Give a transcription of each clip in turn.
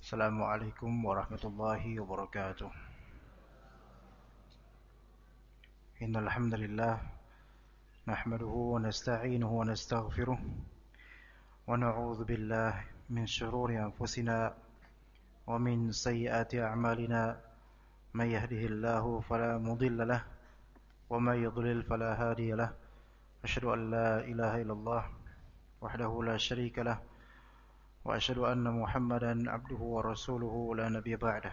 Assalamualaikum warahmatullahi wabarakatuh. Innal hamdalillah nahmaduhu wa nasta'inuhu wa nastaghfiruh wa na'udzu billahi min shururi anfusina wa min sayyiati a'malina may yahdihillahu fala mudilla lahu wa may yudlil fala hadiya lahu. Asyhadu an la ilaha illallah wahdahu la syarika lahu wa asyhadu anna Muhammadan abduhu wa rasuluhu la nabiyya ba'dah.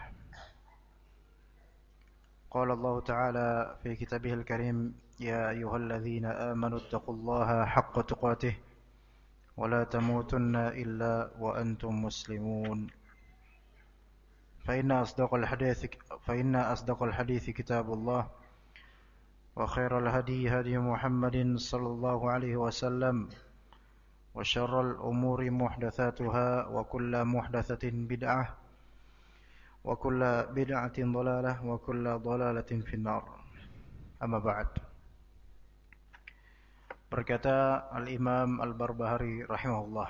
قال الله تعالى في كتابه الكريم يا أيها الذين آمنوا اتقوا الله حق تقاته ولا تموتن إلا وأنتم مسلمون فإن أصدق الحديث كتاب الله وخير الهدي هدي محمد صلى الله عليه وسلم وشر الأمور محدثاتها وكل محدثة بدعة وكل بدعة ضلالة وكل ضلالة في النار. أما بعد. Berkata Al-Imam Al-Barbahari rahimahullah,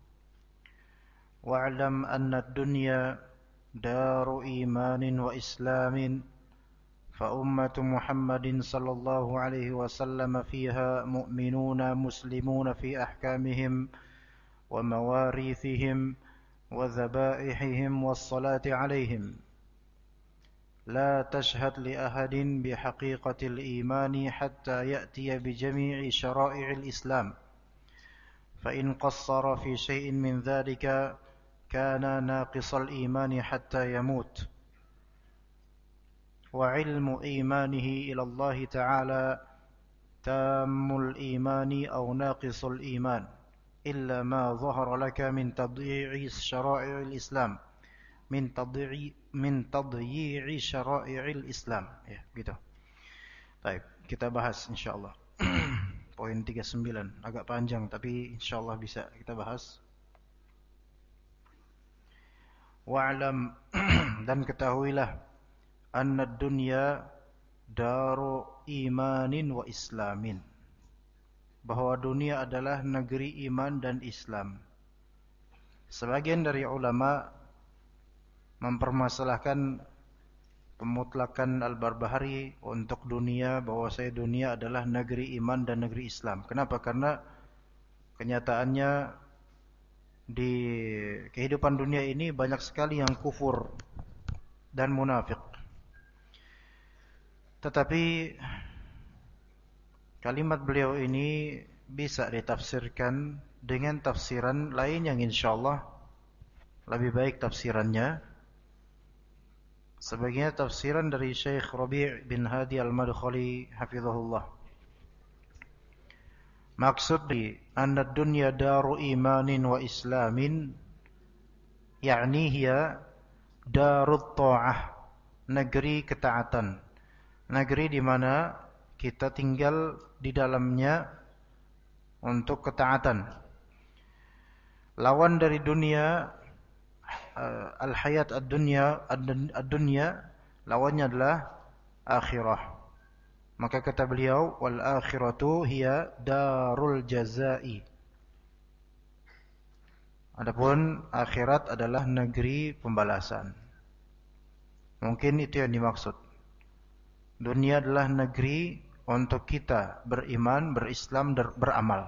wa'lam anna ad-dunya daru imanin wa islamin fa ummatu Muhammadin sallallahu alaihi wasallam fiha mu'minuna muslimuna fi ahkamihim wa mawarithihim وذبائحهم والصلاة عليهم لا تشهد لأحد بحقيقة الإيمان حتى يأتي بجميع شرائع الإسلام فإن قصر في شيء من ذلك كان ناقص الإيمان حتى يموت وعلم إيمانه إلى الله تعالى تام الإيمان أو ناقص الإيمان إلا ما ظهر لك من تضييع شرائع الإسلام من تضييع شرائع الإسلام ya gitu. Baik, kita bahas insyaallah. Poin 39 agak panjang tapi insyaallah bisa kita bahas. Wa'lam dan ketahuilah anna dunya daru imanin wa islamin, bahwa dunia adalah negeri iman dan Islam. Sebagian dari ulama mempermasalahkan pemutlakan Al-Barbahari untuk dunia, bahwa dunia adalah negeri iman dan negeri Islam. Kenapa? Karena kenyataannya di kehidupan dunia ini banyak sekali yang kufur dan munafik. Tetapi kalimat beliau ini bisa ditafsirkan dengan tafsiran lain yang insyaallah lebih baik tafsirannya. Sebagian tafsiran dari Syekh Rabi' bin Hadi Al-Madkhali hafizahullah. Maksud di anna dunya daru imanin wa islamin, yakni hiya darut ta'ah, negeri ketaatan, negeri di mana kita tinggal di dalamnya untuk ketaatan. Lawan dari dunia, al-hayat ad-dunya, lawannya adalah akhirah. Maka kata beliau, wal akhiratu hiya darul jazai. Adapun akhirat adalah negeri pembalasan. Mungkin itu yang dimaksud. Dunia adalah negeri untuk kita beriman, berislam, dan beramal.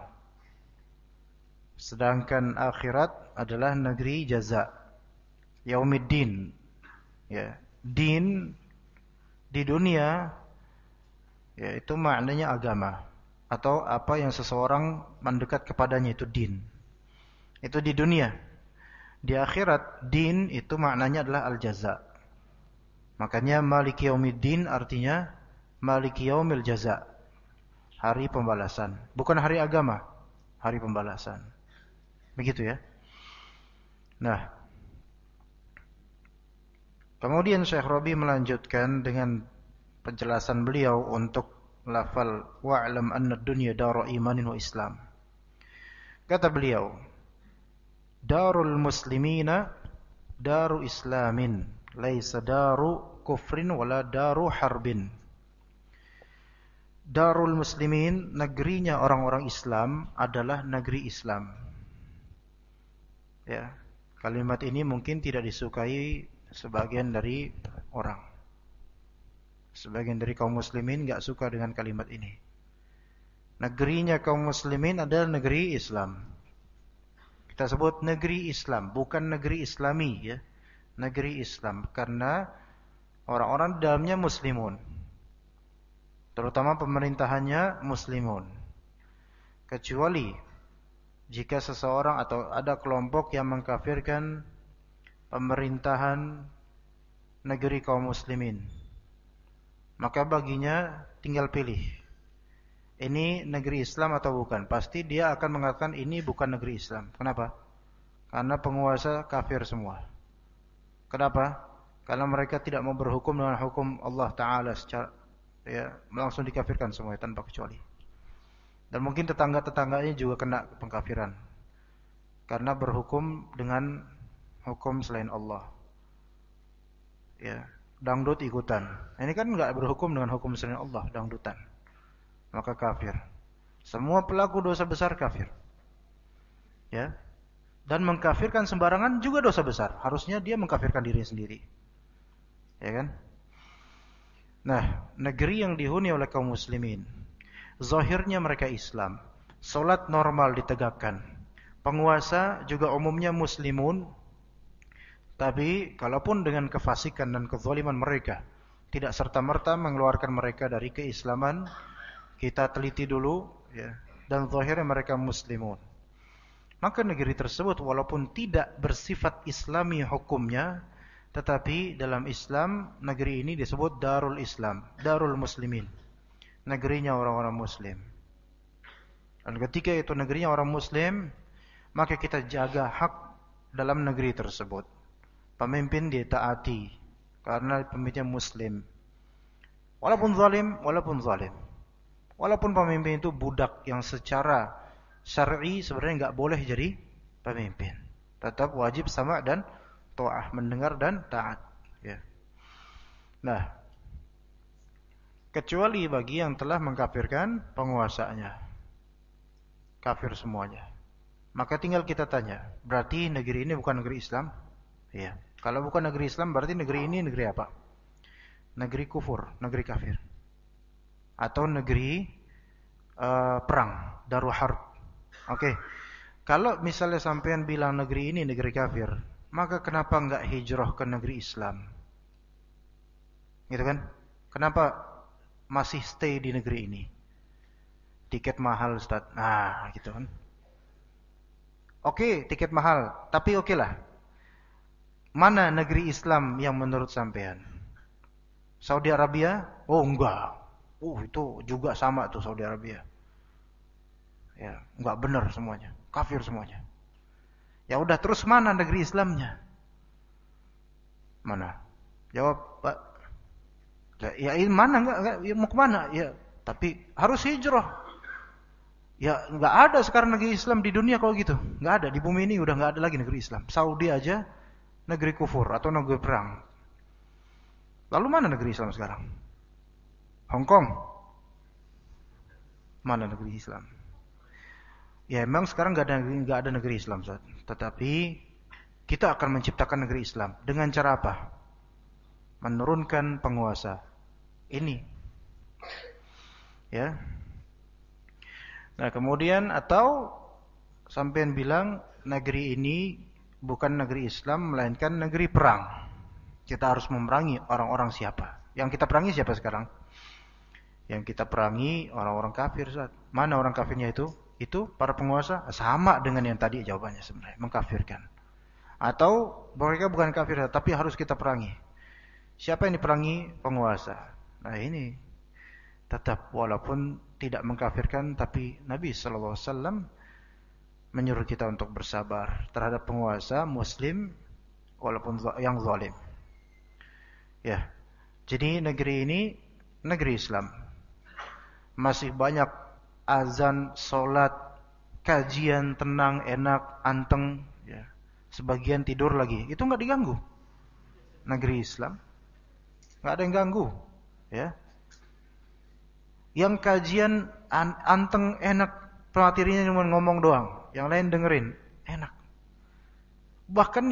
Sedangkan akhirat adalah negeri jaza, yaumiddin. Ya, din di dunia, ya itu maknanya agama atau apa yang seseorang mendekat kepadanya, itu din. Itu di dunia. Di akhirat, din itu maknanya adalah al-jaza. Makanya maliki yaumiddin artinya maliki yaumil jaza, hari pembalasan. Bukan hari agama, hari pembalasan. Begitu ya. Nah, kemudian Syekh Rabi melanjutkan dengan penjelasan beliau untuk lafal wa'lam anna dunya daru imanin wa islam. Kata beliau, darul muslimina daru islamin, laisa daru kufrin wala daru harbin. Darul muslimin, negerinya orang-orang Islam, adalah negeri Islam. Ya. Kalimat ini mungkin tidak disukai sebagian dari orang. Sebagian dari kaum muslimin enggak suka dengan kalimat ini. Negerinya kaum muslimin adalah negeri Islam. Kita sebut negeri Islam, bukan negeri Islami ya. Negeri Islam karena orang-orang di dalamnya muslimun. Terutama pemerintahannya muslimun. Kecuali jika seseorang atau ada kelompok yang mengkafirkan pemerintahan negeri kaum muslimin, maka baginya tinggal pilih, ini negeri Islam atau bukan. Pasti dia akan mengatakan ini bukan negeri Islam. Kenapa? Karena penguasa kafir semua. Kenapa? Karena mereka tidak mau berhukum dengan hukum Allah Ta'ala secara langsung dikafirkan semua tanpa kecuali. Dan mungkin tetangga-tetangganya juga kena pengkafiran karena berhukum dengan hukum selain Allah. Ya, dangdut ikutan. Ini kan enggak berhukum dengan hukum selain Allah, dangdutan. Maka kafir. Semua pelaku dosa besar kafir. Ya. Dan mengkafirkan sembarangan juga dosa besar. Harusnya dia mengkafirkan diri sendiri. Ya kan? Nah, negeri yang dihuni oleh kaum muslimin, zahirnya mereka Islam, salat normal ditegakkan. Penguasa juga umumnya muslimun. Tapi kalaupun dengan kefasikan dan kezaliman mereka tidak serta-merta mengeluarkan mereka dari keislaman, kita teliti dulu ya, dan zahirnya mereka muslimun. Maka negeri tersebut walaupun tidak bersifat Islami hukumnya, tetapi dalam Islam negeri ini disebut Darul Islam, Darul Muslimin. Negerinya orang-orang muslim. Dan ketika itu negerinya orang muslim, maka kita jaga hak dalam negeri tersebut. Pemimpin ditaati karena pemimpinnya muslim. Walaupun zalim. Walaupun pemimpin itu budak yang secara syar'i sebenarnya enggak boleh jadi pemimpin. Tetap wajib sama dan ta'ah, mendengar dan taat, ya. Nah, kecuali bagi yang telah mengkafirkan penguasanya. Kafir semuanya. Maka tinggal kita tanya, berarti negeri ini bukan negeri Islam? Iya. Kalau bukan negeri Islam, berarti negeri ini negeri apa? Negeri kufur, negeri kafir. Atau negeri perang, darul harb. Oke. Kalau misalnya sampean bilang negeri ini negeri kafir, maka kenapa enggak hijrah ke negeri Islam? Gitu kan? Kenapa masih stay di negeri ini? Tiket mahal, Ustaz. Nah, gitu kan. Oke, tiket mahal, tapi oke lah. Mana negeri Islam yang menurut sampean? Saudi Arabia? Oh, enggak. Itu juga sama tuh Saudi Arabia. Ya, enggak benar semuanya. Kafir semuanya. Ya udah, terus mana negeri Islamnya? Mana? Jawab, Pak. Ya mana enggak ya, mau ke mana? Ya, tapi harus hijrah. Ya, enggak ada sekarang negeri Islam di dunia kalau gitu. Enggak ada, di bumi ini udah enggak ada lagi negeri Islam. Saudi aja negeri kufur atau negeri perang. Lalu mana negeri Islam sekarang? Hong Kong. Mana negeri Islam? Ya memang sekarang enggak ada negeri Islam, Ustaz. Tetapi kita akan menciptakan negeri Islam dengan cara apa? Menurunkan penguasa. Ini. Ya. Nah, kemudian atau sampean bilang negeri ini bukan negeri Islam melainkan negeri perang. Kita harus memerangi orang-orang siapa? Yang kita perangi siapa sekarang? Yang kita perangi orang-orang kafir, Ustaz. Mana orang kafirnya itu? Itu para penguasa. Sama dengan yang tadi jawabannya sebenarnya, mengkafirkan. Atau mereka bukan kafir, tapi harus kita perangi. Siapa yang diperangi? Penguasa. Nah, ini tetap walaupun tidak mengkafirkan, tapi Nabi sallallahu alaihi wasallam menyuruh kita untuk bersabar terhadap penguasa muslim walaupun yang zalim. Ya. Jadi negeri ini negeri Islam. Masih banyak azan, salat, kajian tenang, enak, anteng, ya. Sebagian tidur lagi. Itu enggak diganggu. Negeri Islam enggak ada yang ganggu, ya. Yang kajian anteng, enak, pematerinya cuma ngomong doang, yang lain dengerin, enak. Bahkan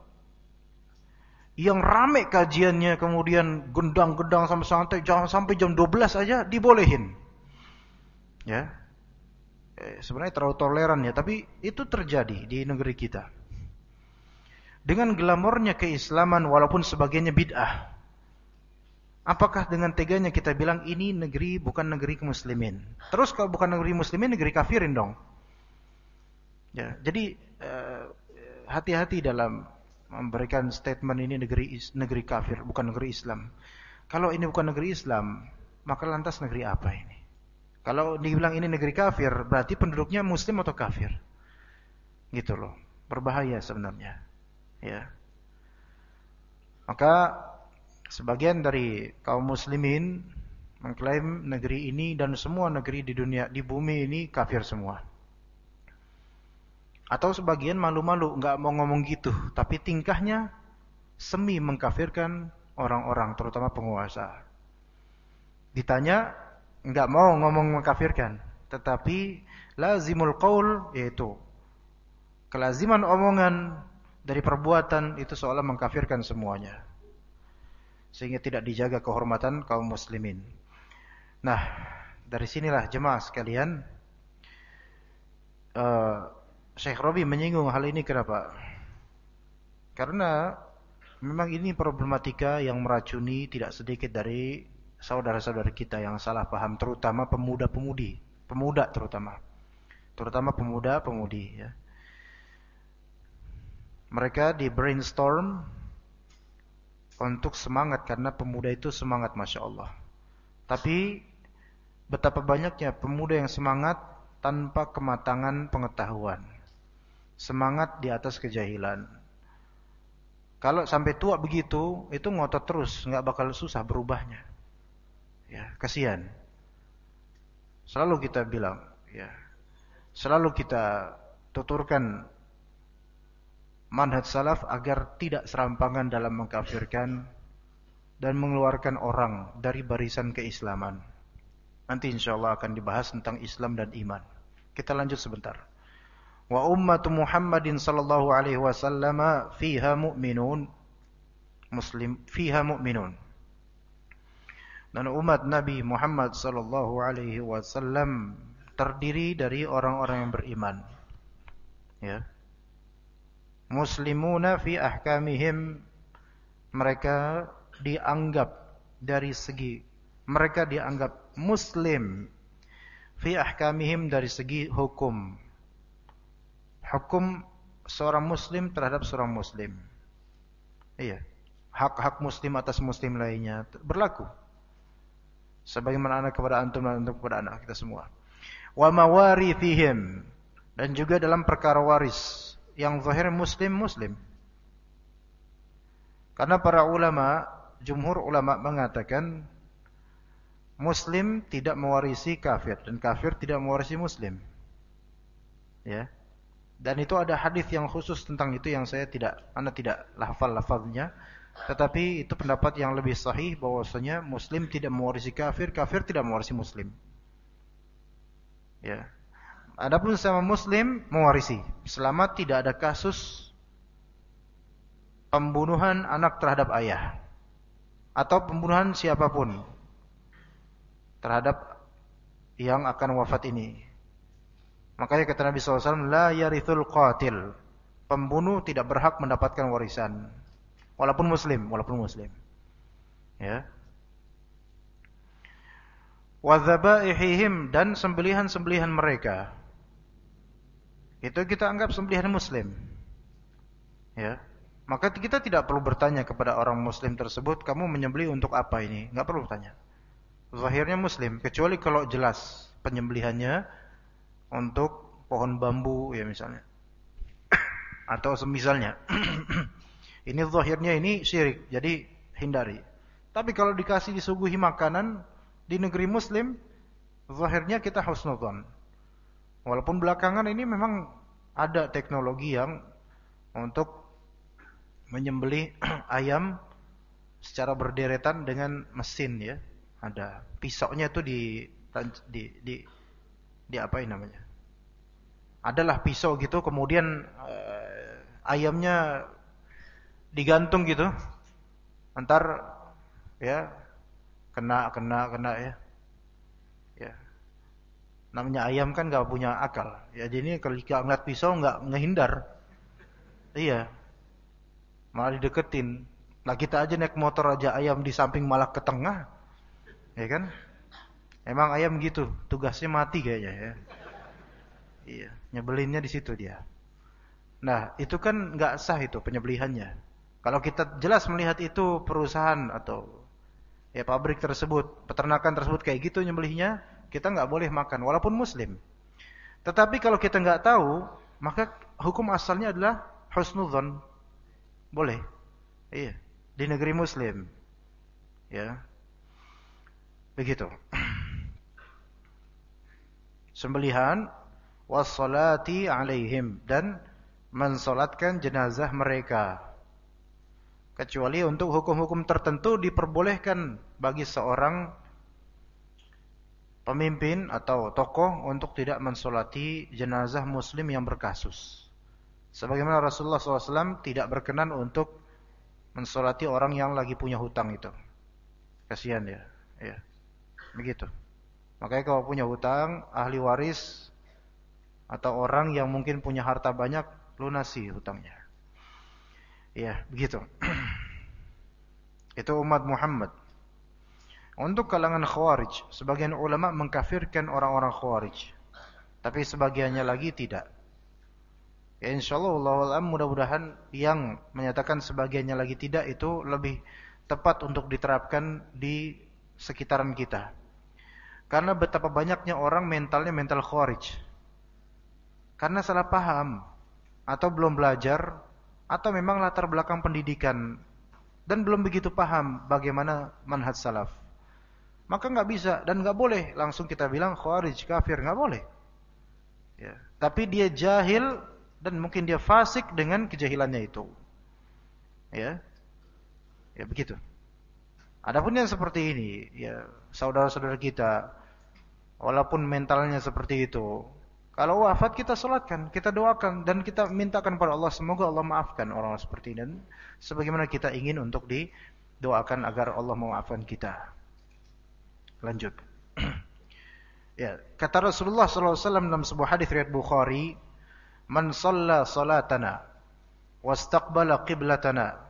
yang rame kajiannya, kemudian gendang-gendang sampai santai, jangan sampai jam 12 aja dibolehin. Ya. Sebenarnya terlalu toleran ya, tapi itu terjadi di negeri kita. Dengan glamornya keislaman walaupun sebagiannya bid'ah. Apakah dengan teganya kita bilang ini negeri bukan negeri muslimin? Terus kalau bukan negeri muslimin, negeri kafirin dong. Ya, jadi hati-hati dalam memberikan statement ini negeri kafir, bukan negeri Islam. Kalau ini bukan negeri Islam, maka lantas negeri apa ini? Kalau dibilang ini negeri kafir, berarti penduduknya muslim atau kafir? Gitu loh. Berbahaya sebenarnya. Ya. Maka sebagian dari kaum muslimin mengklaim negeri ini dan semua negeri di dunia, di bumi ini kafir semua. Atau sebagian malu-malu, nggak mau ngomong gitu, tapi tingkahnya semi mengkafirkan orang-orang, terutama penguasa. Ditanya, nggak mau ngomong mengkafirkan, tetapi lazimul qaul, yaitu kelaziman omongan dari perbuatan itu seolah mengkafirkan semuanya, sehingga tidak dijaga kehormatan kaum muslimin. Nah, dari sinilah jemaah sekalian, Syekh Robi menyinggung hal ini. Kenapa? Karena memang ini problematika yang meracuni tidak sedikit dari saudara-saudara kita yang salah paham, terutama pemuda-pemudi, terutama pemuda-pemudi ya. Mereka di brainstorm untuk semangat, karena pemuda itu semangat, Masya Allah. Tapi betapa banyaknya pemuda yang semangat tanpa kematangan pengetahuan, semangat di atas kejahilan. Kalau sampai tua begitu, itu ngotot terus, nggak bakal susah berubahnya. Ya, kasihan. Selalu kita bilang, ya, selalu kita tuturkan manhaj salaf agar tidak serampangan dalam mengkafirkan dan mengeluarkan orang dari barisan keislaman. Nanti insyaallah akan dibahas tentang Islam dan iman. Kita lanjut sebentar. Wa ummatu Muhammadin sallallahu alaihi wasallam fiha mu'minun, muslim fiha mu'minun. Dan umat Nabi Muhammad sallallahu alaihi wasallam terdiri dari orang-orang yang beriman. Ya. Muslimuna fi ahkamihim, mereka dianggap dari segi, mereka dianggap muslim fi ahkamihim dari segi hukum. Hukum seorang muslim terhadap seorang muslim. Iya. Hak-hak muslim atas muslim lainnya berlaku. Sebagaimana anak kepada antum dan antum kepada anak kita semua. Wa mawarithihim, dan juga dalam perkara waris yang zahir muslim. Karena para ulama, jumhur ulama mengatakan muslim tidak mewarisi kafir dan kafir tidak mewarisi muslim. Ya. Dan itu ada hadis yang khusus tentang itu yang anda tidak hafal-hafalnya, tetapi itu pendapat yang lebih sahih bahwasanya muslim tidak mewarisi kafir, kafir tidak mewarisi muslim. Ya. Adapun sama muslim mewarisi selama tidak ada kasus pembunuhan anak terhadap ayah atau pembunuhan siapapun terhadap yang akan wafat ini. Makanya kata Nabi SAW, la yarithul qatil, pembunuh tidak berhak mendapatkan warisan walaupun muslim. Ya. Wa dzabaihim, dan sembelihan-sembelihan mereka itu kita anggap sembelihan muslim. Ya. Maka kita tidak perlu bertanya kepada orang muslim tersebut, kamu menyembelih untuk apa ini? Enggak perlu bertanya. Zahirnya muslim, kecuali kalau jelas penyembelihannya untuk pohon bambu ya misalnya. Atau semisalnya. Ini zahirnya ini syirik, jadi hindari. Tapi kalau disuguhi makanan di negeri muslim, zahirnya kita husnudzon. Walaupun belakangan ini memang ada teknologi yang untuk menyembelih ayam secara berderetan dengan mesin ya. Ada pisaunya itu di apa ini namanya? Adalah pisau gitu, kemudian ayamnya digantung gitu. Antar ya kena ya. Ya. Namanya ayam kan nggak punya akal. Ya jadi kalau ngeliat pisau nggak ngehindar. Iya, malah dideketin. Lah kita aja naik motor aja ayam di samping malah ke tengah. Ya kan? Emang ayam gitu, tugasnya mati kayaknya ya. Iya, nyebelinnya di situ dia. Nah, itu kan nggak sah itu penyembelihannya. Kalau kita jelas melihat itu perusahaan atau ya pabrik tersebut, peternakan tersebut kayak gitu nyembelihnya, kita nggak boleh makan walaupun muslim. Tetapi kalau kita nggak tahu, maka hukum asalnya adalah husnudzon. Boleh. Iya, di negeri muslim. Ya. Begitu. Sembelihan wassalati alaihim dan mensolatkan jenazah mereka. Kecuali untuk hukum-hukum tertentu diperbolehkan bagi seorang pemimpin atau tokoh untuk tidak mensolati jenazah muslim yang berkasus. Sebagaimana Rasulullah SAW tidak berkenan untuk mensolati orang yang lagi punya hutang itu. Kasihan ya. Ya. Begitu. Makanya kalau punya hutang, ahli waris atau orang yang mungkin punya harta banyak, lunasi hutangnya. Ya, begitu. Itu umat Muhammad. Untuk kalangan Khawarij, sebagian ulama mengkafirkan orang-orang Khawarij. Tapi sebagiannya lagi tidak. Ya insyaallah Allahu a'lam, mudah-mudahan yang menyatakan sebagiannya lagi tidak itu lebih tepat untuk diterapkan di sekitaran kita. Karena betapa banyaknya orang mentalnya mental Khawarij. Karena salah paham atau belum belajar atau memang latar belakang pendidikan dan belum begitu paham bagaimana manhaj salaf. Maka nggak bisa dan nggak boleh langsung kita bilang Khawarij kafir, nggak boleh. Ya. Tapi dia jahil dan mungkin dia fasik dengan kejahilannya itu. Ya, ya begitu. Adapun yang seperti ini, ya saudara-saudara kita, walaupun mentalnya seperti itu, kalau wafat kita salatkan, kita doakan dan kita mintakan kepada Allah semoga Allah maafkan orang seperti ini dan sebagaimana kita ingin untuk didoakan agar Allah memaafkan kita. Lanjut. Ya, kata Rasulullah SAW dalam sebuah hadis riwayat Bukhari, "Man shalla salatana wastaqbala qiblatana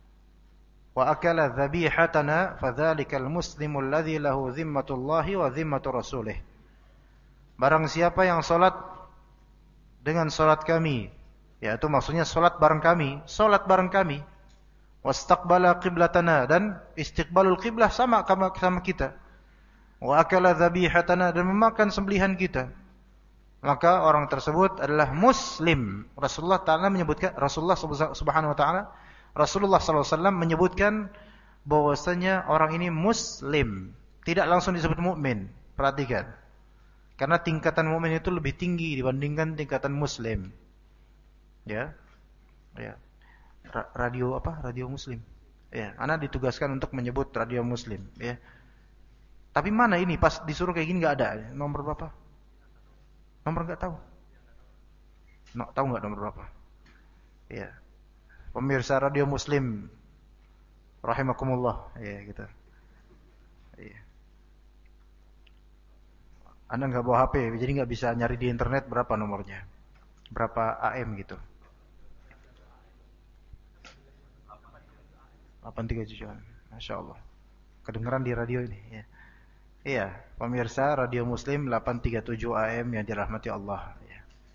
wa akala dhabihatana fadzalikal muslimul ladzi lahu zimmatullahi wa zimmatu rasulih." Barang siapa yang salat dengan salat kami, yaitu maksudnya salat bareng kami, wastaqbala qiblatana dan istiqbalul qiblah sama kita. Wa akala dhabihatana dan memakan sembelihan kita, maka orang tersebut adalah muslim. Rasulullah Subhanahu wa taala, Rasulullah sallallahu alaihi wasallam menyebutkan bahwasanya orang ini muslim, tidak langsung disebut mukmin. Perhatikan. Karena tingkatan mukmin itu lebih tinggi dibandingkan tingkatan muslim. Ya. Ya. Radio apa? Radio muslim. Ya, ana ditugaskan untuk menyebut radio muslim, ya. Tapi mana ini pas disuruh kayak gini nggak ada. Nomor berapa? Nomor nggak tahu. Tahu nggak nomor berapa? Ya. Pemirsa radio Muslim rahimakumullah, ya gitu. Iya. Anda nggak bawa HP, jadi nggak bisa nyari di internet berapa nomornya. Berapa AM gitu. 837. Masya Allah. Kedengeran di radio ini, ya. Iya, pemirsa radio Muslim 837 AM yang dirahmati Allah, ya.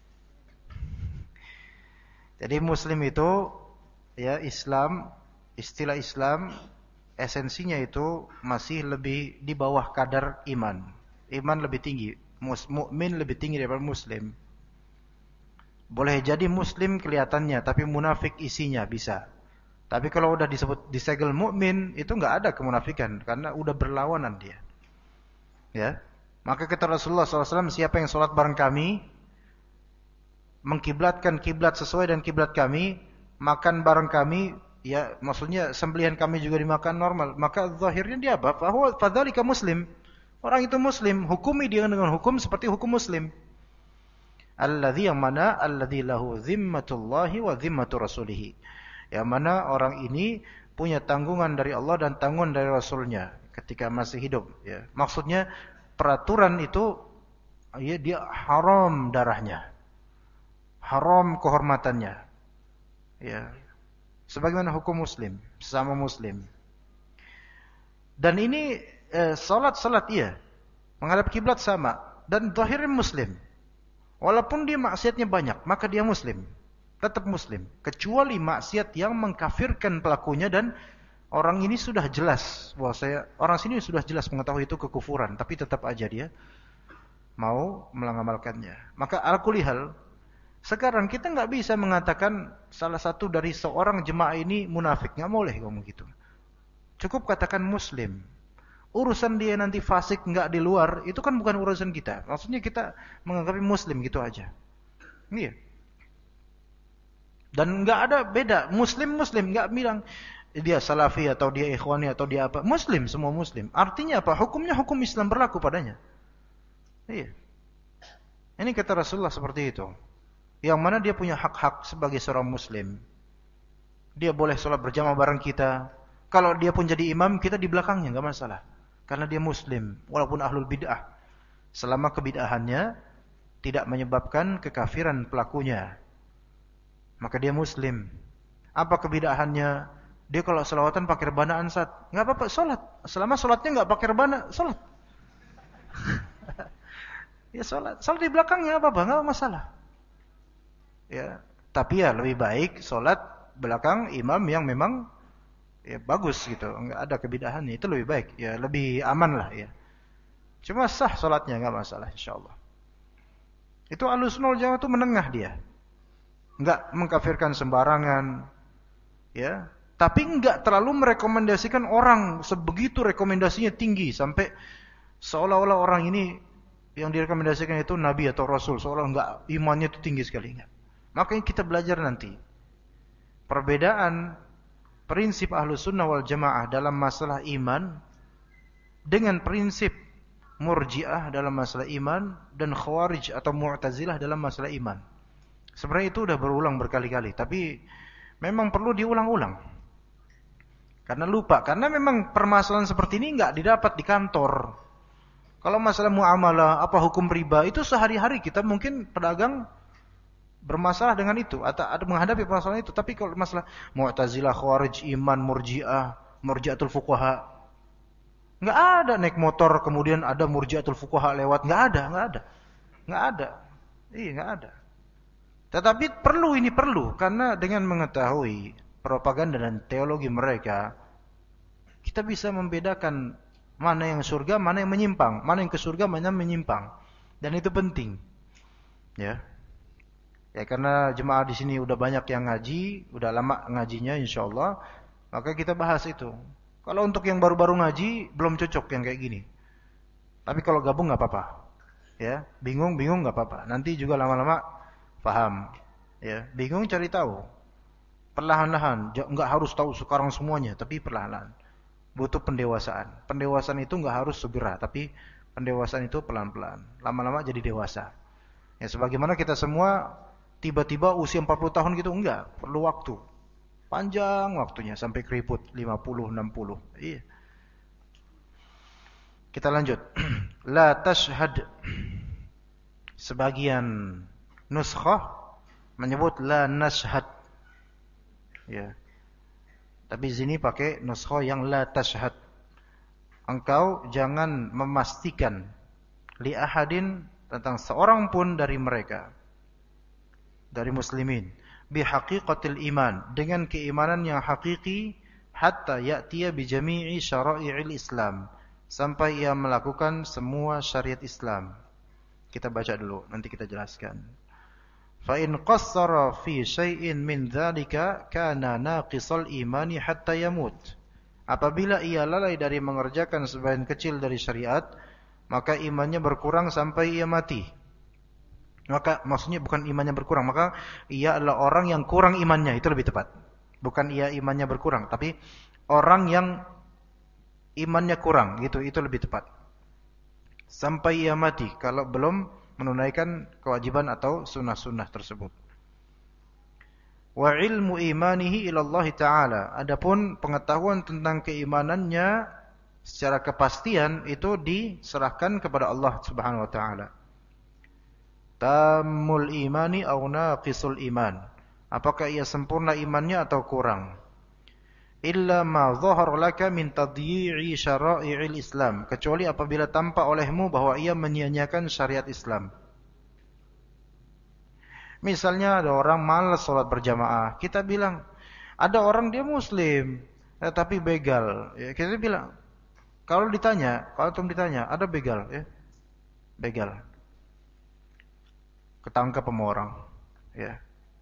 Jadi muslim itu ya Islam, istilah Islam esensinya itu masih lebih di bawah kadar iman. Iman lebih tinggi, mukmin lebih tinggi daripada muslim. Boleh jadi muslim kelihatannya tapi munafik isinya bisa. Tapi kalau udah disegel mukmin itu enggak ada kemunafikan karena udah berlawanan dia. Ya, maka kata Rasulullah SAW, siapa yang sholat bareng kami, mengkiblatkan kiblat sesuai dengan kiblat kami, makan bareng kami, ya maksudnya sembelihan kami juga dimakan normal, maka zahirnya dia apa? Bahwa fadzalika muslim, orang itu muslim, hukumi dia dengan hukum seperti hukum muslim. Alladzi yang mana alladzi lahu zimmatullahi wa zimmatu rasulih. Yang mana orang ini punya tanggungan dari Allah dan tanggungan dari Rasulnya ketika masih hidup, ya. Maksudnya peraturan itu ya, dia haram darahnya, haram kehormatannya, ya. Sebagaimana hukum muslim, sesama muslim. Dan ini salat iya, menghadap kiblat sama, dan zahirnya muslim. Walaupun dia maksiatnya banyak, maka dia muslim. Tetap muslim, kecuali maksiat yang mengkafirkan pelakunya dan orang ini sudah jelas orang sini sudah jelas mengetahui itu kekufuran, tapi tetap aja dia mau mengamalkannya. Maka al-kulihal, sekarang kita nggak bisa mengatakan salah satu dari seorang jemaah ini munafik, nggak boleh ngomong gitu. Cukup katakan muslim. Urusan dia nanti fasik nggak di luar, itu kan bukan urusan kita. Maksudnya kita menganggap muslim gitu aja. Iya. Dan nggak ada beda, muslim nggak bilang dia salafi atau dia ikhwani atau dia apa. Muslim, semua muslim. Artinya apa? Hukumnya hukum Islam berlaku padanya. Iya. Ini kata Rasulullah seperti itu. Yang mana dia punya hak-hak sebagai seorang muslim. Dia boleh sholat berjamaah bareng kita. Kalau dia pun jadi imam, kita di belakangnya, nggak masalah. Karena dia muslim, walaupun ahlul bid'ah. Selama kebid'ahannya tidak menyebabkan kekafiran pelakunya, maka dia muslim. Apa kebid'ahannya? Dia kalau selawatan pakai rebana ansat, nggak apa-apa sholat. Selama sholatnya nggak pakai rebana, sholat. Ya sholat di belakangnya apa-apa, nggak masalah. Ya, tapi ya lebih baik sholat belakang imam yang memang ya bagus gitu, nggak ada kebid'ahannya, itu lebih baik. Ya lebih aman lah ya. Cuma sah sholatnya nggak masalah, insyaallah. Itu Ahlussunnah wal Jamaah itu menengah dia. Enggak mengkafirkan sembarangan, ya, tapi enggak terlalu merekomendasikan orang sebegitu rekomendasinya tinggi sampai seolah-olah orang ini yang direkomendasikan itu nabi atau rasul, seolah enggak imannya itu tinggi sekali, enggak. Makanya kita belajar nanti perbedaan prinsip Ahlussunnah wal Jamaah dalam masalah iman dengan prinsip Murji'ah dalam masalah iman dan Khawarij atau Mu'tazilah dalam masalah iman. Sebenarnya itu udah berulang berkali-kali, tapi memang perlu diulang-ulang. Karena lupa, karena memang permasalahan seperti ini enggak didapat di kantor. Kalau masalah muamalah, apa hukum riba, itu sehari-hari kita mungkin pedagang bermasalah dengan itu atau menghadapi permasalahan itu. Tapi kalau masalah Mu'tazilah, Khawarij, iman, Murji'ah, Murji'atul Fuqaha, enggak ada naik motor kemudian ada Murji'atul Fuqaha lewat, enggak ada. Iya, enggak ada. Tetapi ini perlu karena dengan mengetahui propaganda dan teologi mereka, kita bisa membedakan mana yang surga, mana yang menyimpang, mana yang ke surga, mana yang menyimpang. Dan itu penting. Ya. Ya karena jemaah di sini udah banyak yang ngaji, udah lama ngajinya insyaallah, maka kita bahas itu. Kalau untuk yang baru-baru ngaji belum cocok yang kayak gini. Tapi kalau gabung enggak apa-apa. Ya, bingung enggak apa-apa. Nanti juga lama-lama paham, ya. Bingung cari tahu, perlahan-lahan, enggak harus tahu sekarang semuanya, tapi perlahan-lahan. Butuh pendewasaan. Pendewasaan itu enggak harus segera, tapi pendewasaan itu pelan-pelan. Lama-lama jadi dewasa. Ya sebagaimana kita semua tiba-tiba usia 40 tahun gitu enggak, perlu waktu. Panjang waktunya sampai keriput 50, 60. Iya. Kita lanjut. La tashhad. Sebagian nuskhah menyebut la nashhad, ya. Tapi sini pakai nuskhah yang la tashhad. Engkau jangan memastikan li ahadin tentang seorang pun dari mereka, dari muslimin, bi haqiqatil iman, dengan keimanan yang hakiki, hatta ya'tiya bi jami'i syara'i'il Islam, sampai ia melakukan semua syariat Islam. Kita baca dulu, nanti kita jelaskan. Fa in qassara fi syai'in min dzalika kana naqisal imani hatta yamut. Apabila ia lalai dari mengerjakan sebagian kecil dari syariat, maka imannya berkurang sampai ia mati. Maka maksudnya bukan imannya berkurang, maka ia adalah orang yang kurang imannya, itu lebih tepat. Bukan ia imannya berkurang, tapi orang yang imannya kurang, gitu, itu lebih tepat. Sampai ia mati kalau belum menunaikan kewajiban atau sunnah-sunnah tersebut. Wa ilmu imanihi ila Allah Ta'ala. Adapun pengetahuan tentang keimanannya secara kepastian itu diserahkan kepada Allah Subhanahu wa taala. Tammul imani aw naqisul iman. Apakah ia sempurna imannya atau kurang? Illa ma dhahara laka min tadyi'i syara'i'il Islam, kecuali apabila tampak olehmu bahwa ia menyia-nyiakan syariat Islam. Misalnya ada orang malas sholat berjamaah, kita bilang, ada orang dia muslim, tapi begal. Ya, kita bilang, kalau antum ditanya, ada begal, ya, begal, ketangkap sama orang, ya.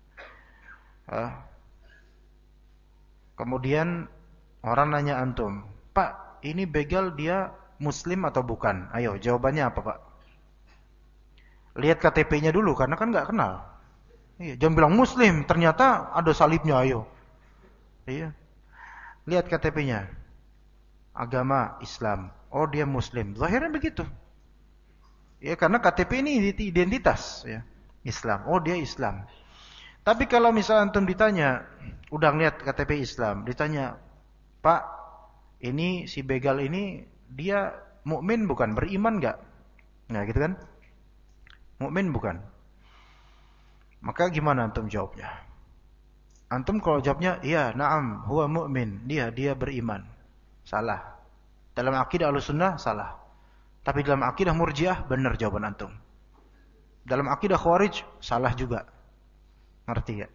Kemudian orang nanya antum, Pak, ini begal dia muslim atau bukan? Ayo, jawabannya apa, Pak? Lihat KTP-nya dulu, karena kan nggak kenal. Iya, jangan bilang muslim, ternyata ada salibnya, ayo. Iya. Lihat KTP-nya. Agama Islam. Oh, dia muslim. Zahirnya begitu. Ya, karena KTP ini identitas, ya. Islam. Oh, dia Islam. Tapi kalau misalnya antum ditanya, udah ngeliat KTP Islam, ditanya, Pak, ini si begal ini dia mukmin bukan? Beriman enggak? Nah, gitu kan? Mukmin bukan? Maka gimana antum jawabnya? Antum kalau jawabnya, iya, na'am, huwa mu'min, dia beriman. Salah. Dalam akidah Ahlussunnah salah. Tapi dalam akidah Murji'ah benar jawaban antum. Dalam akidah Khawarij salah juga. Ngerti ya?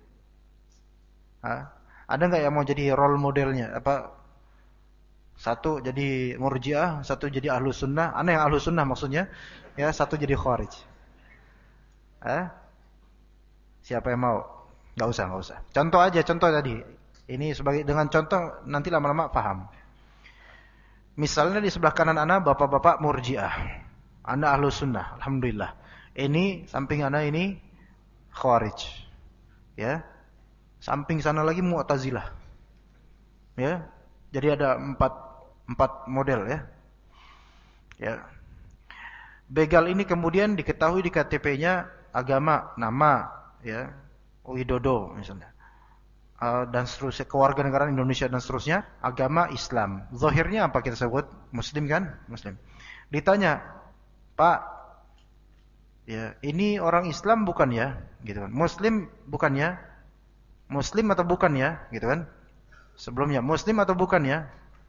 Ada enggak yang mau jadi role modelnya? Apa satu jadi Murji'ah, satu jadi Ahlussunnah? Ana yang Ahlussunnah maksudnya, ya, satu jadi Khawarij. Siapa yang mau? Enggak usah. Contoh tadi. Ini sebagai dengan contoh nanti lama-lama paham. Misalnya di sebelah kanan ana bapak-bapak Murji'ah. Ana Ahlussunnah, alhamdulillah. Ini samping ana ini Khawarij. Ya. Samping sana lagi Mu'tazilah. Ya. Jadi ada empat model, ya. Ya. Begal ini kemudian diketahui di KTP-nya agama, nama, ya, Widodo misalnya, dan seterusnya, kewarganegaraan Indonesia dan seterusnya, agama Islam. Zahirnya apa kita sebut? Muslim kan? Muslim. Ditanya, Pak, ya, ini orang Islam bukan ya? Gitu kan. Muslim bukan ya? Muslim atau bukan ya? Gitu kan. Sebelumnya, Muslim atau bukan ya?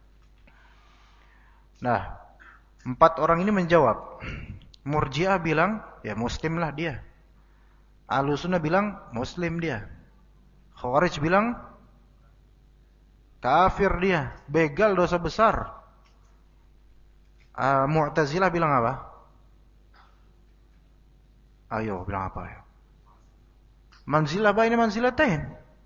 Nah, 4 orang ini menjawab. Murji'ah bilang, ya Muslim lah dia. Ahlussunnah bilang Muslim dia. Khawarij bilang kafir dia, begal, dosa besar. Mu'tazilah bilang apa? Ayo, bilang apa ya? Manzilah baina manzilatain.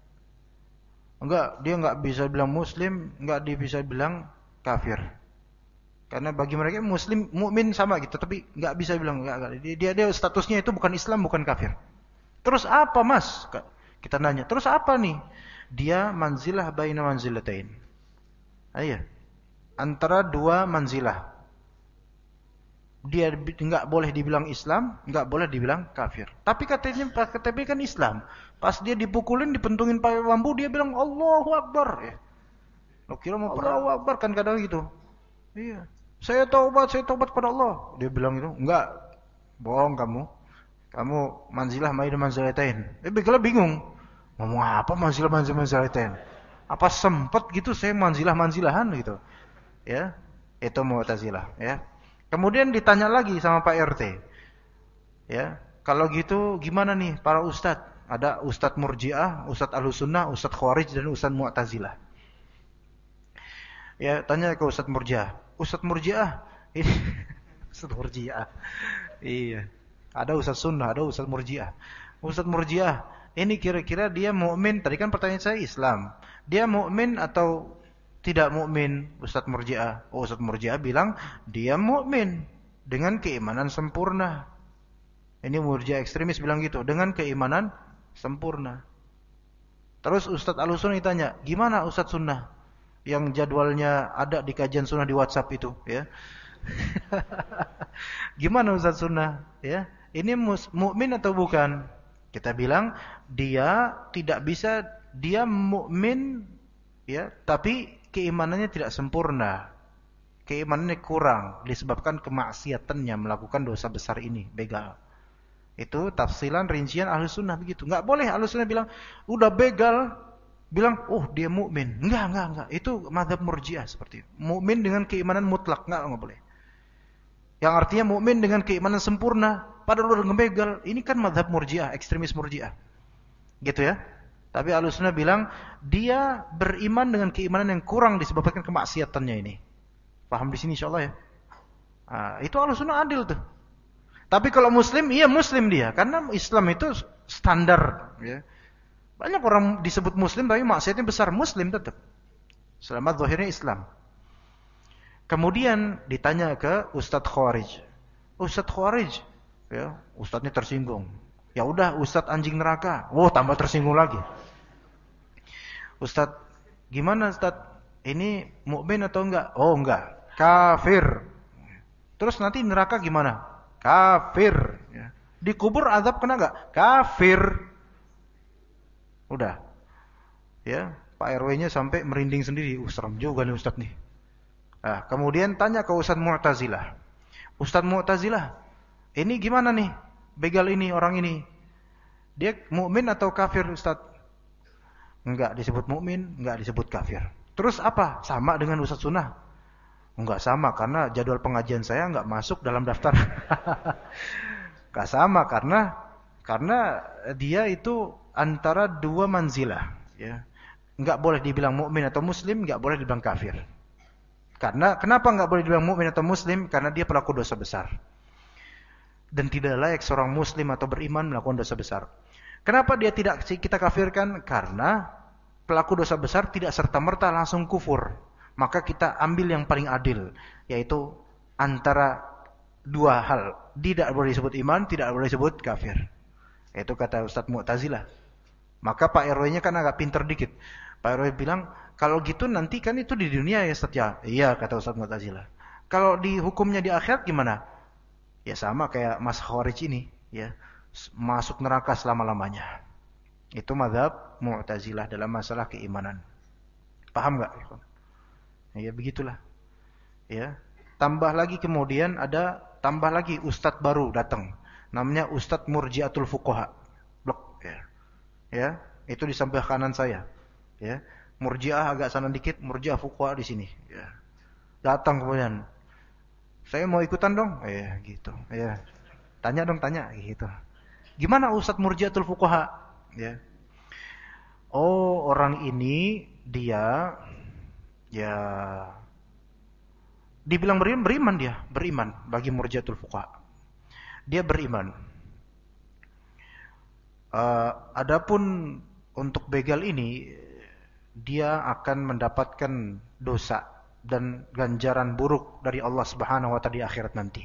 Dia enggak bisa bilang Muslim, enggak dia bisa bilang kafir. Karena bagi mereka Muslim, mukmin sama gitu, tapi enggak bisa bilang enggak. Dia statusnya itu bukan Islam, bukan kafir. Terus apa, Mas? Kita nanya, terus apa nih? Dia manzilah baina manzilatain. Iya. Antara dua manzilah. Dia enggak boleh dibilang Islam, enggak boleh dibilang kafir. Tapi katanya KTP kan Islam. Pas dia dipukulin, dipentungin pakai bambu, dia bilang Allahu Akbar. Ya. Lo kira mau Allahu Akbar kan kadang gitu. Iya. Saya taubat kepada Allah. Dia bilang itu, enggak. Bohong kamu. Kamu manzilah maida manzilatain. Begal bingung. Ngomong apa manzilah manzilatain? Apa sempat gitu saya manzilahan gitu. Ya. Itu Mu'tazilah, ya. Kemudian ditanya lagi sama Pak RT. Ya, kalau gitu gimana nih para ustadz? Ada ustadz Murji'ah, ustadz Ahlussunnah, ustadz Khawarij dan ustadz Mu'tazilah. Ya, tanya ke ustadz Murji'ah. Ustadz Murji'ah ini ustadz Murji'ah. Iya. Ada ustadz Sunnah, ada ustadz Murji'ah. Ustadz Murji'ah, ini kira-kira dia mukmin? Tadi kan pertanyaan saya Islam. Dia mukmin atau tidak mukmin? Ustadz Murji'ah. Ustadz Murji'ah bilang dia mukmin dengan keimanan sempurna. Ini Murji'ah ekstremis bilang gitu, dengan keimanan sempurna. Terus Ustadz Ahlussunnah ditanya, gimana Ustadz Sunnah? Yang jadwalnya ada di kajian sunnah di WhatsApp itu, ya. Gimana Ustaz Sunnah? Ya, ini mukmin atau bukan? Kita bilang dia tidak bisa, dia mukmin ya, tapi keimanannya tidak sempurna. Keimanannya kurang disebabkan kemaksiatannya, melakukan dosa besar ini, begal. Itu tafsilan rincian Ahlus Sunnah begitu. Enggak boleh Ahlus Sunnah bilang udah begal, bilang oh dia mukmin. Enggak. Itu mazhab Murji'ah seperti itu. Mukmin dengan keimanan mutlak, enggak boleh. Yang artinya mukmin dengan keimanan sempurna, padahal udah ngebegal. Ini kan mazhab Murji'ah, ekstremis Murji'ah. Gitu ya. Tapi Ahlus Sunnah bilang dia beriman dengan keimanan yang kurang disebabkan kemaksiatannya ini. Paham di sini insyaallah ya. Nah, itu Ahlus Sunnah adil tuh. Tapi kalau muslim, iya muslim dia, karena Islam itu standar ya. Banyak orang disebut muslim tapi maksiatnya besar, muslim tetap. Selama zahirnya Islam. Kemudian ditanya ke Ustadz Khawarij. Ustadz Khawarij, ya, ustadznya tersinggung. Ya udah, Ustadz anjing neraka. Oh, tambah tersinggung lagi. Ustadz, gimana Ustadz? Ini mukmin atau enggak? Oh, enggak. Kafir. Terus nanti neraka gimana? Kafir. Ya. Dikubur azab kena enggak? Kafir. Udah. Ya, Pak RW-nya sampai merinding sendiri. Serem juga nih Ustadz nih. Nah, kemudian tanya ke Ustadz Mu'tazilah. Ustadz Mu'tazilah, ini gimana nih? Begal ini, orang ini. Dia mukmin atau kafir Ustadz? Enggak disebut mukmin, enggak disebut kafir. Terus apa? Sama dengan Ustadz Sunnah? Enggak sama, karena jadwal pengajian saya enggak masuk dalam daftar. Enggak sama, karena dia itu antara dua manzilah. Ya. Enggak boleh dibilang mukmin atau muslim, enggak boleh dibilang kafir. Karena kenapa enggak boleh dibilang mukmin atau muslim? Karena dia pelaku dosa besar. Dan tidak layak seorang muslim atau beriman melakukan dosa besar. Kenapa dia tidak kita kafirkan? Karena pelaku dosa besar tidak serta-merta langsung kufur. Maka kita ambil yang paling adil, yaitu antara dua hal. Tidak boleh disebut iman, tidak boleh disebut kafir. Itu kata Ustadz Mu'tazilah. Maka Pak RW-nya kan agak pinter dikit. Pak RW bilang, kalau gitu nanti kan itu di dunia ya Ustadz ya. Iya kata Ustadz Mu'tazilah. Kalau di hukumnya di akhirat gimana? Ya sama kayak Mas Khawarij ini, ya. Masuk neraka selama-lamanya. Itu mazhab Mu'tazilah dalam masalah keimanan. Paham enggak? Ya begitulah. Ya. Tambah lagi kemudian tambah lagi ustadz baru datang. Namanya Ustadz Murji'atul Fuqaha. Blok ya. Ya, itu di sebelah kanan saya. Ya. Murji'ah agak sana dikit, Murji'ah Fuqaha di sini, ya. Datang kemudian. Saya mau ikutan dong. Ya, gitu. Ya. Tanya dong, tanya gitu. Gimana Ustadz Murji'atul Fuqaha? Ya. Oh, orang ini dia ya dibilang beriman dia, beriman bagi Murji'atul Fuqaha. Dia beriman. Adapun untuk begal ini dia akan mendapatkan dosa dan ganjaran buruk dari Allah Subhanahu wa taala di akhirat nanti.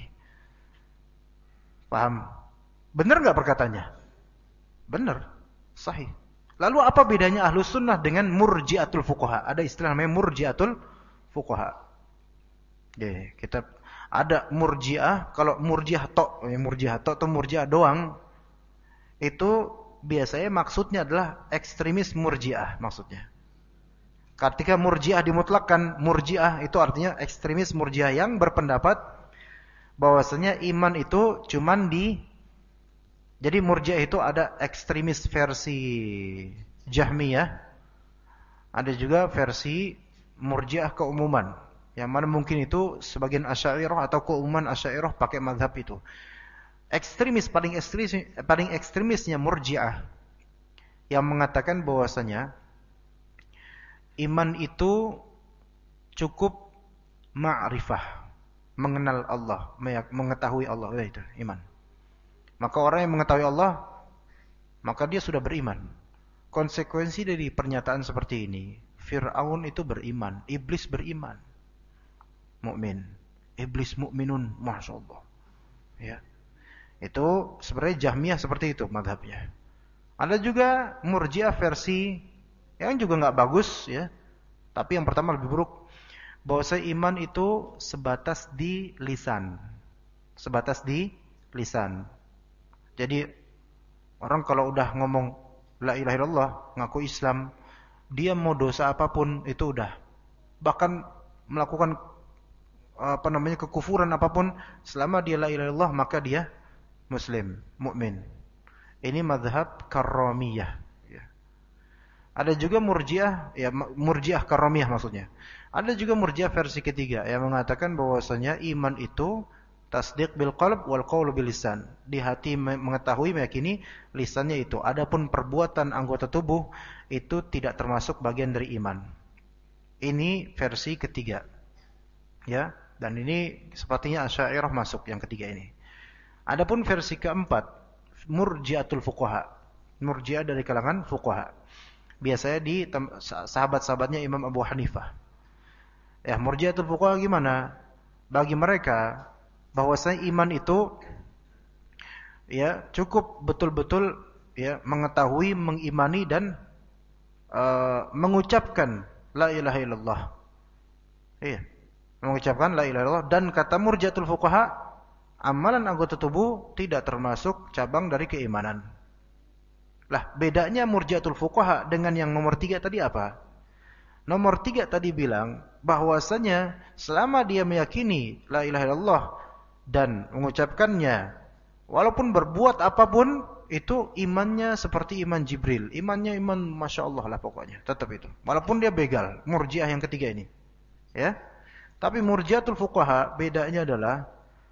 Paham? Benar enggak perkataannya? Benar. Sahih. Lalu apa bedanya Ahlus Sunnah dengan Murji'atul Fuqaha? Ada istilah namanya Murji'atul Fuqaha. Ya, kita ada Murji'ah, kalau Murji'ah tok atau Murji'ah doang itu biasanya maksudnya adalah ekstremis Murji'ah maksudnya. Ketika Murji'ah dimutlakkan, Murji'ah itu artinya ekstremis Murji'ah yang berpendapat bahwasanya iman itu cuman jadi Murji'ah itu ada ekstremis versi Jahmiyah, ada juga versi Murji'ah keumuman. Yang mana mungkin itu sebagian Asy'ariyah atau keumuman Asy'ariyah pakai mazhab itu. Paling ekstremisnya Murji'ah yang mengatakan bahwasanya iman itu cukup ma'rifah, mengenal Allah, mengetahui Allah, itu iman. Maka orang yang mengetahui Allah, maka dia sudah beriman. Konsekuensi dari pernyataan seperti ini, Fir'aun itu beriman, iblis beriman, mukmin, iblis mukminun, masyaallah. Ya, itu sebenarnya Jahmiyah seperti itu mazhabnya. Ada juga Murji'ah versi yang juga nggak bagus, ya. Tapi yang pertama lebih buruk. bahwa iman itu sebatas di lisan. Sebatas di lisan. Jadi orang kalau udah ngomong la ilaha illallah, ngaku Islam, dia mau dosa apapun itu udah. Bahkan melakukan kekufuran apapun, selama dia la ilaha illallah maka dia muslim, mukmin. Ini mazhab Karramiyah. Ya. Ada juga Murji'ah, ya Murji'ah Karramiyah maksudnya. Ada juga Murji'ah versi ketiga yang mengatakan bahwasanya iman itu tasdiq bil qalb wal qaul bil lisan. Di hati mengetahui, meyakini, lisannya itu. Adapun perbuatan anggota tubuh itu tidak termasuk bagian dari iman. Ini versi ketiga. Ya, dan ini sepertinya Asy'ariyah masuk yang ketiga ini. Adapun versi keempat, Murji'atul fuqaha. Murji'ah dari kalangan fuqaha. Biasanya di sahabat-sahabatnya Imam Abu Hanifah. Ya, Murji'atul fuqaha gimana? Bagi mereka bahwasanya iman itu ya cukup betul-betul ya mengetahui, mengimani dan mengucapkan la ilaha illallah. Iya, mengucapkan la ilaha illallah, dan kata Murji'atul fuqaha, amalan anggota tubuh tidak termasuk cabang dari keimanan. Lah, bedanya Murji'atul fuqaha dengan yang nomor 3 tadi apa? Nomor 3 tadi bilang bahwasanya selama dia meyakini la ilaha illallah dan mengucapkannya, walaupun berbuat apapun, itu imannya seperti iman Jibril. Imannya iman Masya Allah lah pokoknya. Tetap itu. Walaupun dia begal. Murji'ah yang ketiga ini. Ya. Tapi Murji'atul fuqaha bedanya adalah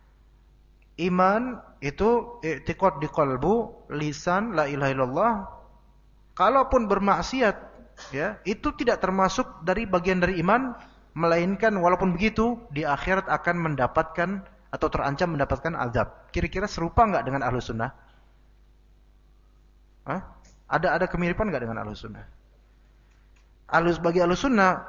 iman itu i'tiqad di qalbu, lisan la ilaha illallah. Kalaupun bermaksiat, ya, itu tidak termasuk dari bagian dari iman, melainkan walaupun begitu di akhirat akan mendapatkan atau terancam mendapatkan azab. Kira-kira serupa enggak dengan Ahlus Sunnah? Hah? Ada kemiripan enggak dengan Ahlus Sunnah? Bagi Ahlus Sunnah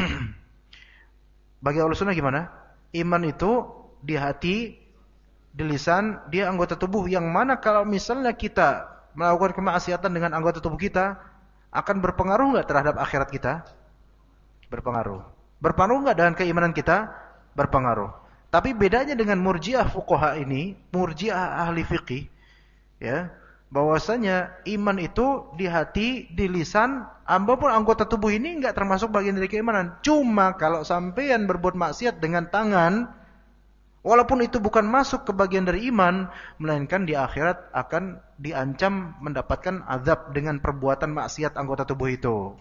bagi Ahlus Sunnah gimana? Iman itu di hati, di lisan, dia anggota tubuh yang mana kalau misalnya kita melakukan kemaksiatan dengan anggota tubuh kita, akan berpengaruh enggak terhadap akhirat kita? Berpengaruh. Berpengaruh enggak dengan keimanan kita? Berpengaruh. Tapi bedanya dengan Murji'ah fuqaha ini, Murji'ah ahli fiqih, ya, bahwasanya iman itu di hati, di lisan, apapun anggota tubuh ini enggak termasuk bagian dari keimanan. Cuma kalau sampean berbuat maksiat dengan tangan, walaupun itu bukan masuk ke bagian dari iman, melainkan di akhirat akan diancam mendapatkan azab dengan perbuatan maksiat anggota tubuh itu.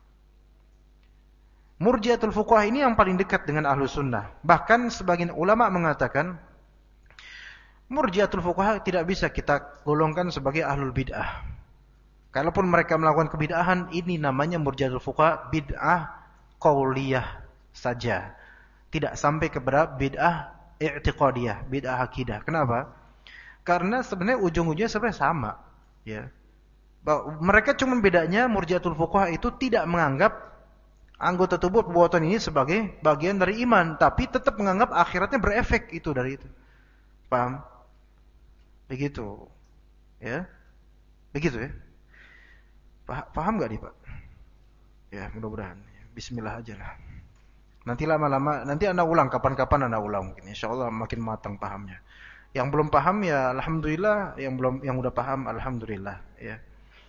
Murji'atul fuqaha ini yang paling dekat dengan Ahlus Sunnah. Bahkan sebagian ulama mengatakan Murji'atul fuqaha tidak bisa kita golongkan sebagai ahlul bid'ah. Kalaupun mereka melakukan kebid'ahan, ini namanya Murji'atul fuqaha bid'ah qauliyah saja. Tidak sampai kepada bid'ah i'tiqadiyah, bid'ah akidah. Kenapa? Karena sebenarnya ujung-ujungnya sebenarnya sama, ya. Mereka cuma bedanya Murji'atul fuqaha itu tidak menganggap anggota tubuh perbuatan ini sebagai bagian dari iman, tapi tetap menganggap akhiratnya berefek itu dari itu. Paham? Begitu. Ya. Begitu ya. Paham enggak nih, Pak? Ya, mudah-mudahan. Bismillah aja lah. Nanti lama-lama, nanti Anda ulang, kapan-kapan Anda ulang mungkin. Insyaallah makin matang pahamnya. Yang belum paham ya alhamdulillah, yang udah paham alhamdulillah, ya.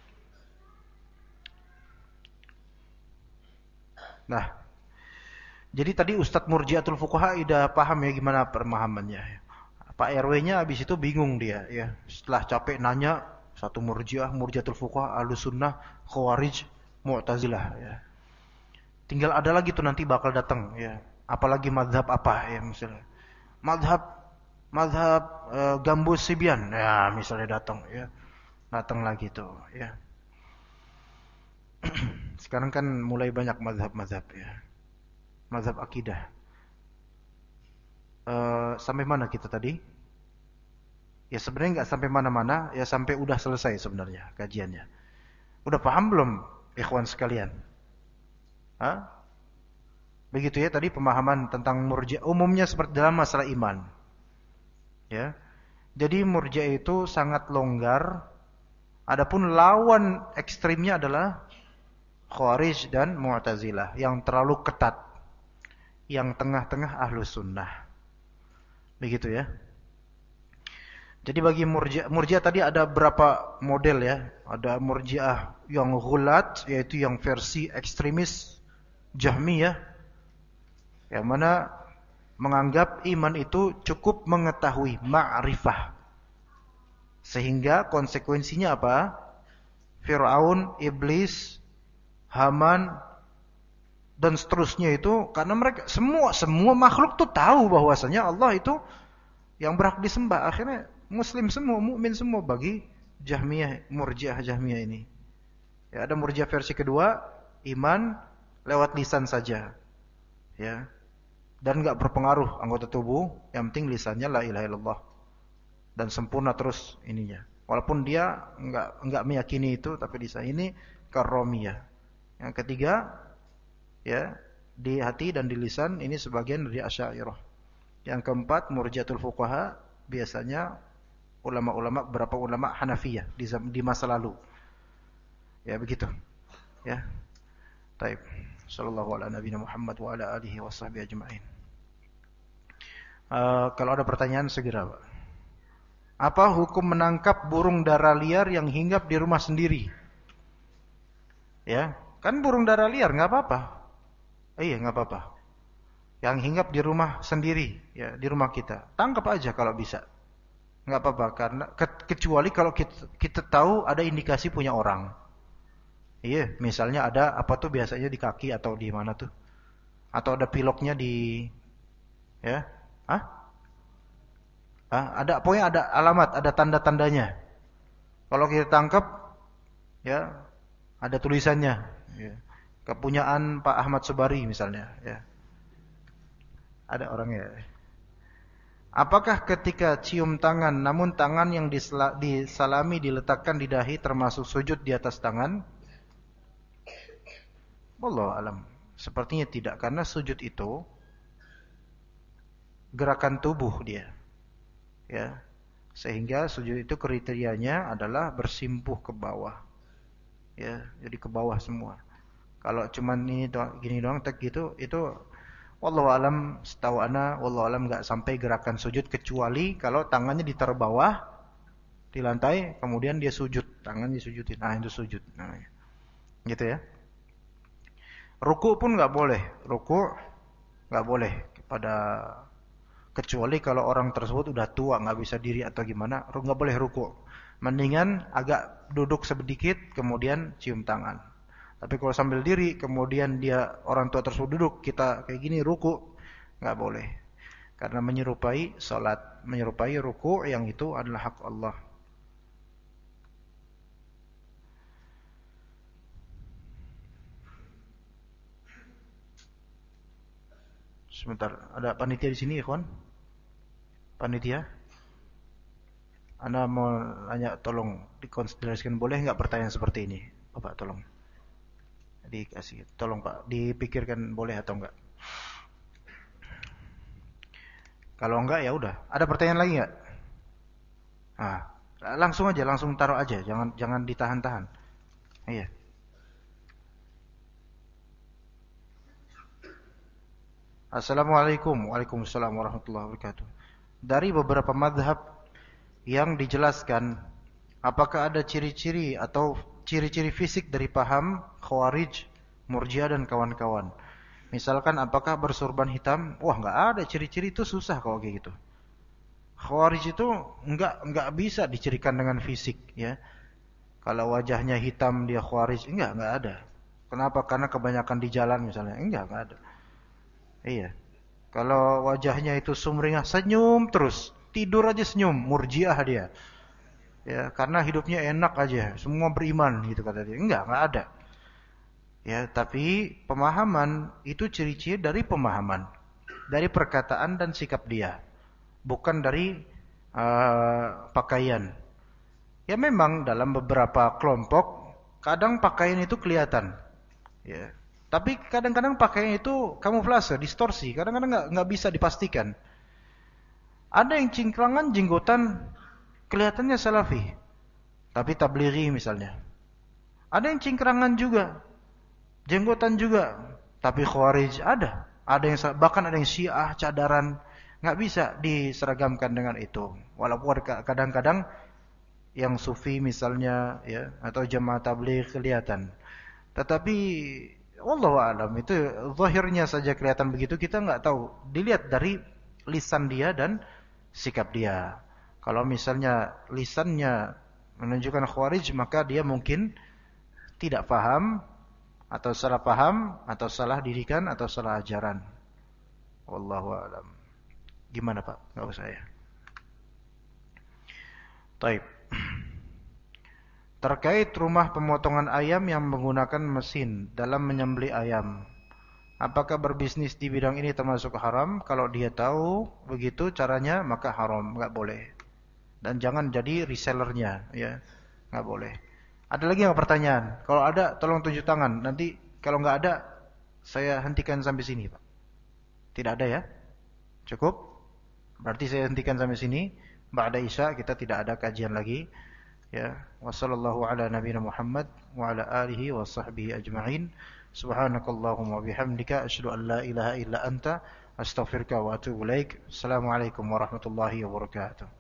Nah, jadi tadi Ustadz Murji'atul fuqaha udah paham ya gimana pemahamannya. Pak RW-nya habis itu bingung dia, ya. Setelah capek nanya, satu Murji'ah, Murji'atul fuqaha, Ahlus Sunnah, Khawarij, Mu'tazilah, ya. Tinggal ada lagi tuh nanti bakal datang, ya. Apalagi mazhab apa ya misalnya. Mazhab Gambus Sibian, ya misalnya datang, ya. Datang lagi tuh, ya. Sekarang kan mulai banyak mazhab-mazhab, ya. Mazhab akidah. Sampai mana kita tadi? Ya sebenarnya nggak sampai mana-mana, ya sampai udah selesai sebenarnya kajiannya. Udah paham belum, ikhwan sekalian? Hah? Begitu ya tadi pemahaman tentang Murji'ah umumnya seperti dalam masalah iman. Ya. Jadi Murji'ah itu sangat longgar. Adapun lawan ekstrimnya adalah Khawarij dan Mu'tazilah yang terlalu ketat. yang tengah-tengah Ahlus Sunnah. Begitu ya. Jadi bagi Murji'ah tadi ada berapa model ya. Ada Murji'ah yang ghulat, yaitu yang versi ekstremis Jahmiyah, yang mana menganggap iman itu cukup mengetahui ma'rifah. Sehingga konsekuensinya apa? Fir'aun, Iblis, Haman, dan seterusnya itu karena mereka semua makhluk tuh tahu bahwasanya Allah itu yang berhak disembah. Akhirnya muslim semua, mukmin semua bagi Jahmiyah, Murji'ah Jahmiyah ini. Ya, ada Murji'ah versi kedua, iman lewat lisan saja. Ya. Dan enggak berpengaruh anggota tubuh, yang penting lisannya la ilaha illallah. Dan sempurna terus ininya. Walaupun dia enggak meyakini itu, tapi lisan ini karomiyah. Yang ketiga, ya, di hati dan di lisan ini sebagian dari Asy'ariyah. Yang keempat, Murji'atul Fuqaha, biasanya beberapa ulama Hanafiyah di masa lalu. Ya, begitu. Ya. Baik. Sallallahu ala nabiyina Muhammad wa ala alihi washabbihi ajma'in. Kalau ada pertanyaan segera, Pak. Apa hukum menangkap burung dara liar yang hinggap di rumah sendiri? Ya, kan burung dara liar enggak apa-apa. Iya, enggak apa-apa. Yang hinggap di rumah sendiri, ya, di rumah kita. Tangkap aja kalau bisa. Enggak apa-apa, karena kecuali kalau kita tahu ada indikasi punya orang. Iya, misalnya ada apa tuh biasanya di kaki atau di mana tuh? Atau ada piloknya di, ya? Pokoknya ada alamat, ada tanda-tandanya. Kalau kita tangkap, ya, ada tulisannya, ya. Kepunyaan Pak Ahmad Subari misalnya, ya. Ada orangnya. Apakah ketika cium tangan, namun tangan yang disalami diletakkan di dahi termasuk sujud di atas tangan? Wallahu alam. Sepertinya tidak, karena sujud itu gerakan tubuh dia. Ya. Sehingga sujud itu kriterianya adalah bersimpuh ke bawah. Ya, jadi ke bawah semua. Kalau cuman ini gini doang tek gitu, itu wallahu alam, setahu ana wallahu alam enggak sampai gerakan sujud, kecuali kalau tangannya ditaruh bawah di lantai kemudian dia sujud, tangan disujudin. Nah, itu sujud namanya. Gitu ya. Ruku pun enggak boleh. Ruku enggak boleh kecuali kalau orang tersebut udah tua, enggak bisa diri atau gimana, enggak boleh ruku. Mendingan agak duduk sedikit kemudian cium tangan. Tapi kalau sambil diri kemudian orang tua tersebut duduk, kita kayak gini ruku, enggak boleh. Karena menyerupai salat, menyerupai ruku yang itu adalah hak Allah. Sebentar, ada panitia di sini, ikhwan? Panitia? Anda mau nanya, tolong dikonsiderasikan, boleh enggak pertanyaan seperti ini? Bapak tolong. Dikasih, tolong Pak, dipikirkan boleh atau enggak. Kalau enggak ya udah. Ada pertanyaan lagi enggak? Nah, langsung aja, langsung taruh aja, jangan ditahan-tahan. Iya. Assalamualaikum. Waalaikumsalam warahmatullahi wabarakatuh. Dari beberapa mazhab yang dijelaskan, apakah ada ciri-ciri atau ciri-ciri fisik dari paham Khawarij, Murji'ah dan kawan-kawan? Misalkan apakah bersorban hitam? Wah, enggak ada ciri-ciri, itu susah kalau kayak gitu. Khawarij itu enggak bisa dicirikan dengan fisik, ya. Kalau wajahnya hitam dia Khawarij, enggak ada. Kenapa? Karena kebanyakan di jalan misalnya. Enggak ada. Iya. Kalau wajahnya itu sumringah, senyum terus, tidur aja senyum, Murji'ah dia. Ya, karena hidupnya enak aja, semua beriman gitu kata dia. Enggak ada. Ya, tapi pemahaman itu ciri-ciri dari pemahaman, dari perkataan dan sikap dia, bukan dari pakaian. Ya memang dalam beberapa kelompok kadang pakaian itu kelihatan. Ya. Tapi kadang-kadang pakaian itu kamuflase, distorsi, kadang-kadang enggak bisa dipastikan. Ada yang cingkrangan jenggotan kelihatannya salafi, tapi tablighi misalnya. Ada yang cingkrangan juga, jenggotan juga, tapi Khawarij ada. Ada yang bahkan ada yang Syiah cadaran, nggak bisa diseragamkan dengan itu. Walaupun kadang-kadang yang sufi misalnya ya atau jamaah tabligh kelihatan. Tetapi wallahu a'lam itu zahirnya saja kelihatan begitu, kita nggak tahu. Dilihat dari lisan dia dan sikap dia. Kalau misalnya lisannya menunjukkan khawarij, maka dia mungkin tidak paham atau salah paham atau salah didikan atau salah ajaran. Wallahu a'lam. Gimana Pak? Enggak usah ya. Taib. Terkait rumah pemotongan ayam yang menggunakan mesin dalam menyembelih ayam, apakah berbisnis di bidang ini termasuk haram? Kalau dia tahu begitu caranya, maka haram, nggak boleh. Dan jangan jadi resellernya, ya, nggak boleh. Ada lagi nggak pertanyaan? Kalau ada, tolong tunjuk tangan. Nanti kalau nggak ada, saya hentikan sampai sini, Pak. Tidak ada ya? Cukup? Berarti saya hentikan sampai sini. Ba'da Isya kita tidak ada kajian lagi. Ya, wassallallahu ala nabiyina Muhammad wa ala alihi wa sahbihi ajma'in. Subhanakallahumma wa bihamdika asyhadu an la ilaha illa anta astaghfiruka wa atubu ilaik. Assalamualaikum warahmatullahi wabarakatuh.